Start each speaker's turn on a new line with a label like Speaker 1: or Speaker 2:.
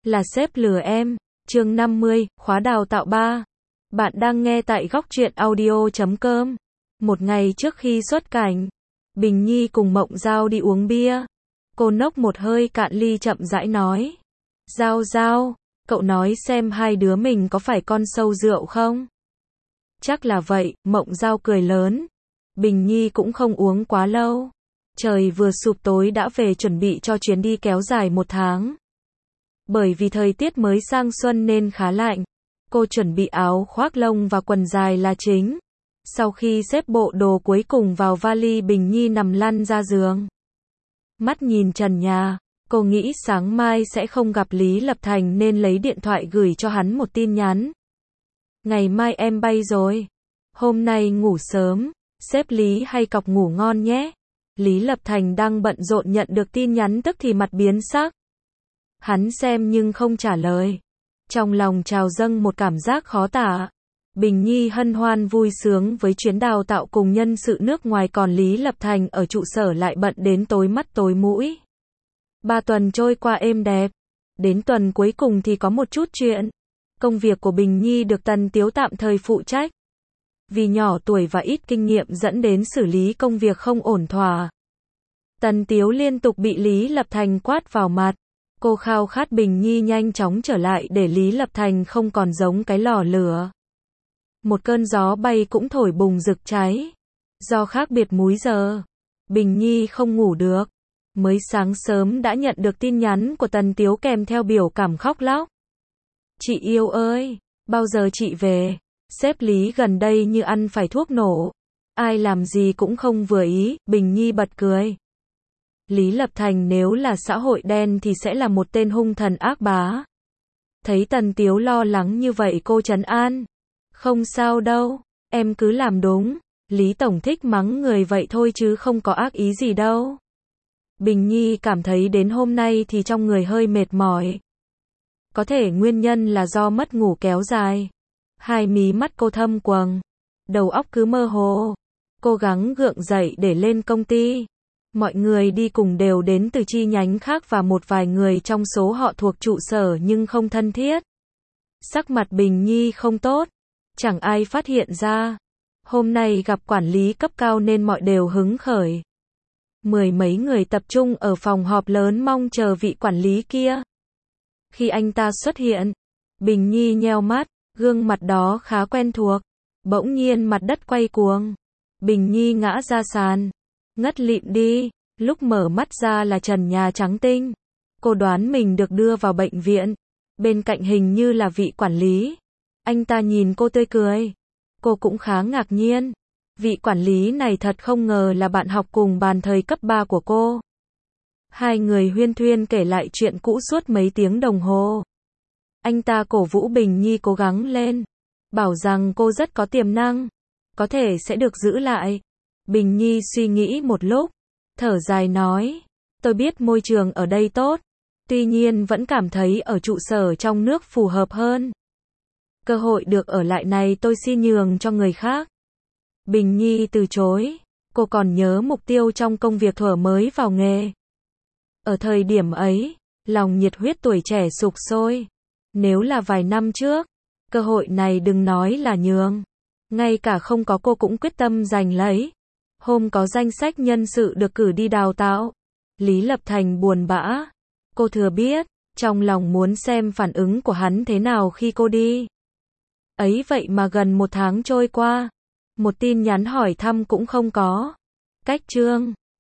Speaker 1: là sếp lừa em. Chương 50, khóa đào tạo 3. Bạn đang nghe tại góc truyện audio.com. Một ngày trước khi xuất cảnh, Bình Nhi cùng Mộng Giao đi uống bia. Cô nốc một hơi cạn ly chậm rãi nói. Giao, cậu nói xem hai đứa mình có phải con sâu rượu không? Chắc là vậy, Mộng Giao cười lớn. Bình Nhi cũng không uống quá lâu. Trời vừa sụp tối đã về chuẩn bị cho chuyến đi kéo dài 1 tháng. Bởi vì thời tiết mới sang xuân nên khá lạnh. Cô chuẩn bị áo khoác lông và quần dài là chính. Sau khi xếp bộ đồ cuối cùng vào vali, Bình Nhi nằm lăn ra giường. Mắt nhìn trần nhà, cô nghĩ sáng mai sẽ không gặp Lý Lập Thành nên lấy điện thoại gửi cho hắn một tin nhắn. Ngày mai em bay rồi. Hôm nay ngủ sớm, sếp Lý hay cọc ngủ ngon nhé. Lý Lập Thành đang bận rộn nhận được tin nhắn tức thì mặt biến sắc. Hắn xem nhưng không trả lời. Trong lòng trào dâng một cảm giác khó tả. Bình Nhi hân hoan vui sướng với chuyến đào tạo cùng nhân sự nước ngoài, còn Lý Lập Thành ở trụ sở lại bận đến tối mắt tối mũi. 3 tuần trôi qua êm đẹp. Đến tuần cuối cùng thì có một chút chuyện. Công việc của Bình Nhi được Tần Tiếu tạm thời phụ trách. Vì nhỏ tuổi và ít kinh nghiệm dẫn đến xử lý công việc không ổn thỏa. Tần Tiếu liên tục bị Lý Lập Thành quát vào mặt. Cô khao khát Bình Nhi nhanh chóng trở lại để Lý Lập Thành không còn giống cái lò lửa. Một cơn gió bay cũng thổi bùng rực cháy. Do khác biệt múi giờ, Bình Nhi không ngủ được. Mới sáng sớm đã nhận được tin nhắn của Tần Tiếu kèm theo biểu cảm khóc lóc. Chị yêu ơi, bao giờ chị về? Sếp Lý gần đây như ăn phải thuốc nổ. Ai làm gì cũng không vừa ý. Bình Nhi bật cười. Lý Lập Thành nếu là xã hội đen thì sẽ là một tên hung thần ác bá. Thấy Tần Tiếu lo lắng như vậy, cô trấn an. Không sao đâu, em cứ làm đúng. Lý Tổng thích mắng người vậy thôi chứ không có ác ý gì đâu. Bình Nhi cảm thấy đến hôm nay thì trong người hơi mệt mỏi. Có thể nguyên nhân là do mất ngủ kéo dài. Hai mí mắt cô thâm quầng, đầu óc cứ mơ hồ. Cố gắng gượng dậy để lên công ty. Mọi người đi cùng đều đến từ chi nhánh khác và một vài người trong số họ thuộc trụ sở nhưng không thân thiết. Sắc mặt Bình Nhi không tốt. Chẳng ai phát hiện ra. Hôm nay gặp quản lý cấp cao nên mọi đều hứng khởi. 10 mấy người tập trung ở phòng họp lớn mong chờ vị quản lý kia. Khi anh ta xuất hiện, Bình Nhi nheo mắt, gương mặt đó khá quen thuộc. Bỗng nhiên mặt đất quay cuồng. Bình Nhi ngã ra sàn. Ngất lịm đi. Lúc mở mắt ra là trần nhà trắng tinh. Cô đoán mình được đưa vào bệnh viện. Bên cạnh hình như là vị quản lý. Anh ta nhìn cô tươi cười. Cô cũng khá ngạc nhiên. Vị quản lý này thật không ngờ là bạn học cùng bàn thời cấp 3 của cô. Hai người huyên thuyên kể lại chuyện cũ suốt mấy tiếng đồng hồ. Anh ta cổ vũ Bình Nhi cố gắng lên. Bảo rằng cô rất có tiềm năng. Có thể sẽ được giữ lại. Bình Nhi suy nghĩ một lúc. Thở dài nói. Tôi biết môi trường ở đây tốt. Tuy nhiên vẫn cảm thấy ở trụ sở trong nước phù hợp hơn. Cơ hội được ở lại này tôi xin nhường cho người khác. Bình Nhi từ chối. Cô còn nhớ mục tiêu trong công việc thuở mới vào nghề. Ở thời điểm ấy, lòng nhiệt huyết tuổi trẻ sục sôi. Nếu là vài năm trước, cơ hội này đừng nói là nhường. Ngay cả không có cô cũng quyết tâm giành lấy. Hôm có danh sách nhân sự được cử đi đào tạo. Lý Lập Thành buồn bã. Cô thừa biết, trong lòng muốn xem phản ứng của hắn thế nào khi cô đi. Ấy vậy mà gần 1 tháng trôi qua. Một tin nhắn hỏi thăm cũng không có. Cách chương